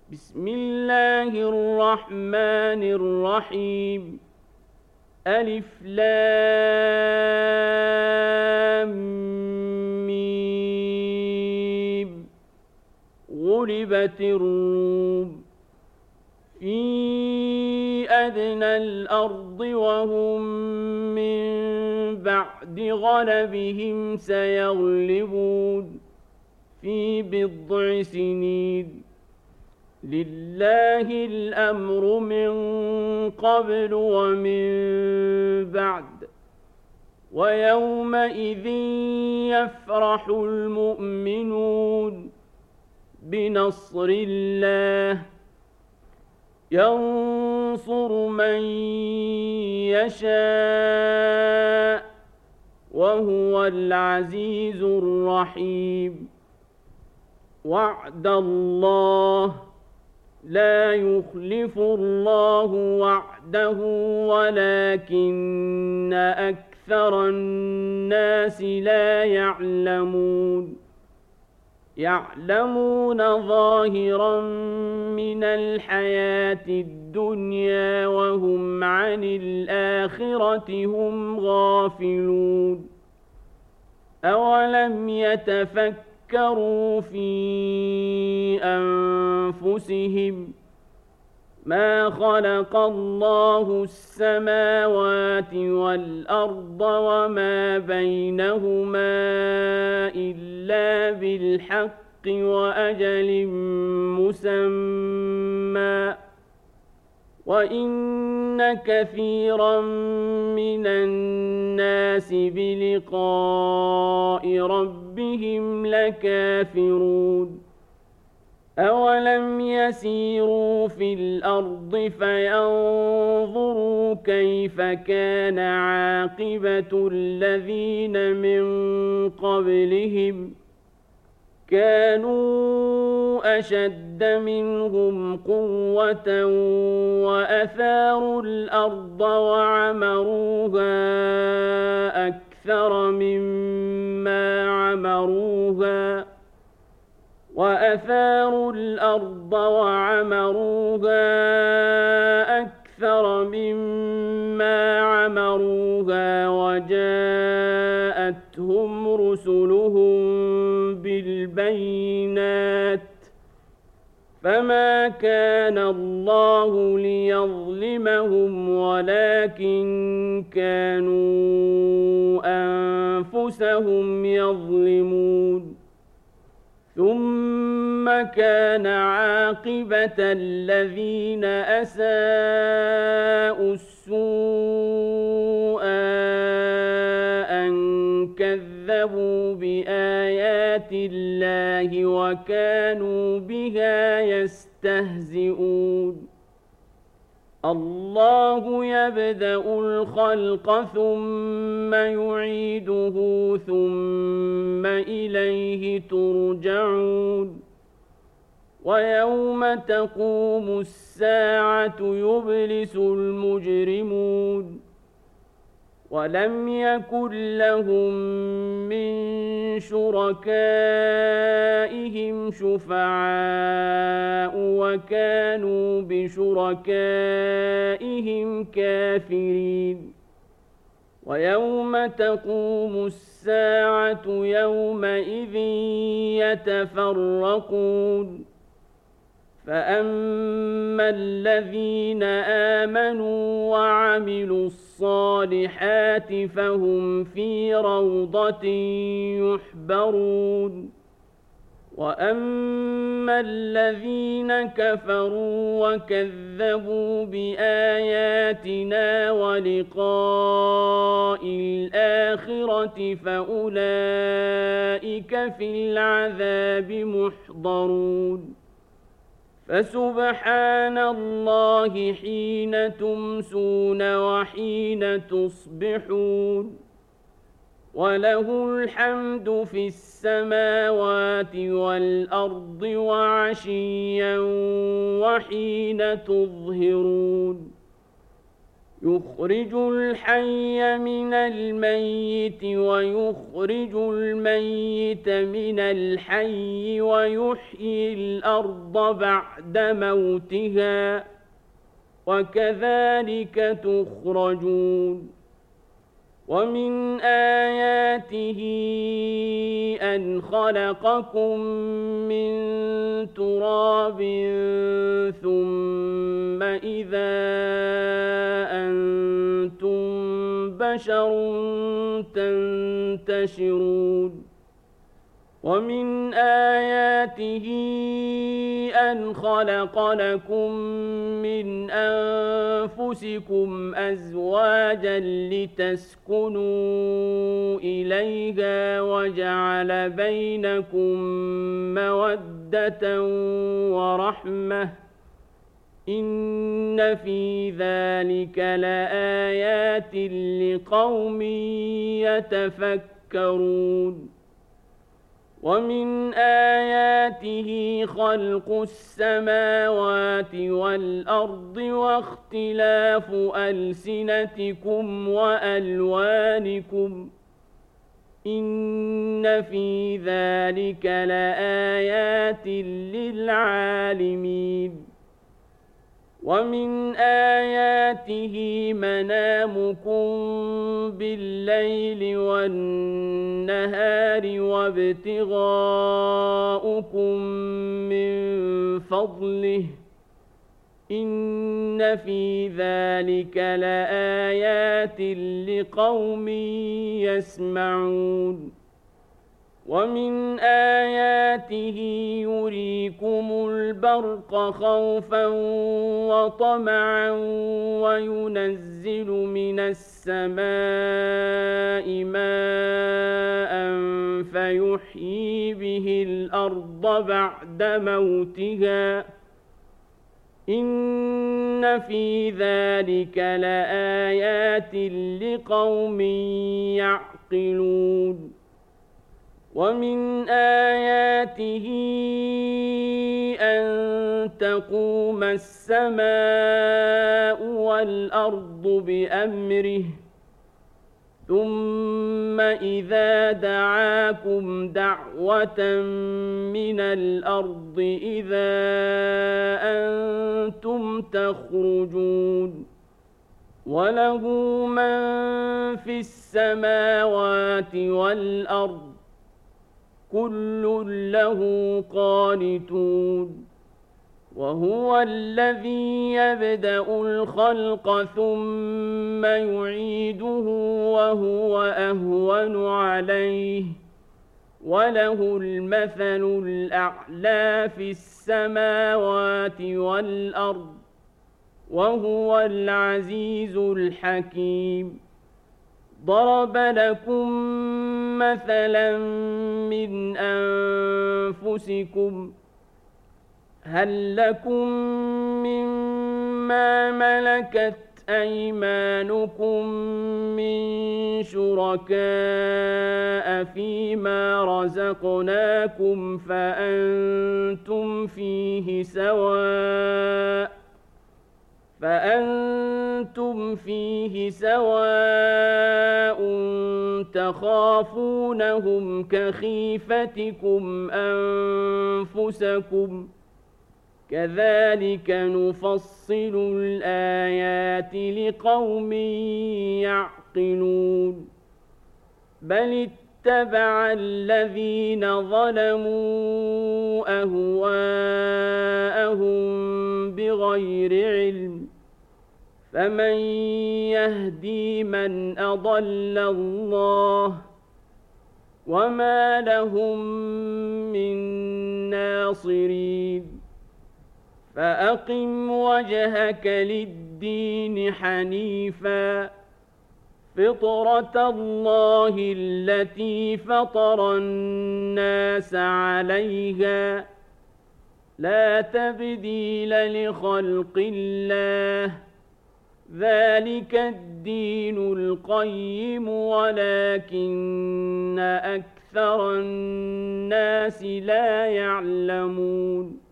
بسم الله الرحمن الرحيم. ألف لام ميم. غلبت الروم في أدنى الأرض وهم من بعد غلبهم سيغلبون في بضع سنين. لله الأمر من قبل ومن بعد. ويومئذ يفرح المؤمنون بنصر الله ينصر من يشاء وهو العزيز الرحيم. وعد الله لا يخلف الله وعده ولكن أكثر الناس لا يعلمون. يعلمون ظاهرا من الحياة الدنيا وهم عن الآخرة هم غافلون. أولم يتفكروا في أنفسهم ما خلق الله السماوات والأرض وما بينهما إلا بالحق وأجل مسمى وإن كثيرا من الناس بلقاء ربهم لكافرون. أولم يسيروا في الأرض فينظروا كيف كان عاقبة الذين من قبلهم كانوا أشد منهم قوة وأثاروا الأرض وعمروها أكثر مما عمروها وجاءتهم رسلهم بالبينات فما كان الله ليظلمهم ولكن كانوا أنفسهم يظلمون. ثم كان عاقبة الذين أساءوا السوء أن كذبوا بآيات الله وكانوا بها يستهزئون. الله يبدأ الخلق ثم يعيده ثم إليه ترجعون. ويوم تقوم الساعة يبلس المجرمون ولم يكن لهم من شركائهم شفعاء وكانوا بشركائهم كافرين. ويوم تقوم الساعة يومئذ يتفرقون فأما الذين آمنوا وعملوا الصالحات فهم في روضة يحبرون. وأما الذين كفروا وكذبوا بآياتنا ولقاء الآخرة فأولئك في العذاب محضرون. فسبحان الله حين تمسون وحين تصبحون وله الحمد في السماوات والأرض وعشيا وحين تظهرون. يخرج الحي من الميت ويخرج الميت من الحي ويحيي الأرض بعد موتها وكذلك تخرجون ومن آياته أن خلقكم من تراب ثم إذا أنتم بشر تنتشرون ومن آياته أن خلق لكم من أنفسكم أزواجا لتسكنوا إليها وجعل بينكم مودة ورحمة إن في ذلك لآيات لقوم يتفكرون ومن آياته خلق السماوات والأرض واختلاف ألسنتكم وألوانكم إن في ذلك لآيات للعالمين ومن آياته منامكم بالليل والنهار وابتغاؤكم من فضله إن في ذلك لآيات لقوم يسمعون ومن آياته يريكم البرق خوفا وطمعا وينزل من السماء ماء فيحيي به الأرض بعد موتها إن في ذلك لآيات لقوم يعقلون ومن آياته أن تقوم السماء والأرض بأمره ثم إذا دعاكم دعوة من الأرض إذا أنتم تخرجون وله من في السماوات والأرض كل له قانتون وهو الذي يبدأ الخلق ثم يعيده وهو أهون عليه وله المثل الأعلى في السماوات والأرض وهو العزيز الحكيم ضرب لكم مثلا من أنفسكم هل لكم مما ملكت أيمانكم من شركاء فيما رزقناكم فأنتم فيه سواء تخافونهم كخيفتكم أنفسكم كذلك نفصل الآيات لقوم يعقلون بل اتبع الذين ظلموا أهواءهم بغير علم فمن يهدي من أضل الله وما لهم من ناصرين فأقم وجهك للدين حنيفا فطرة الله التي فطر الناس عليها لا تبديل لخلق الله ذلك الدين القيم ولكن أكثر الناس لا يعلمون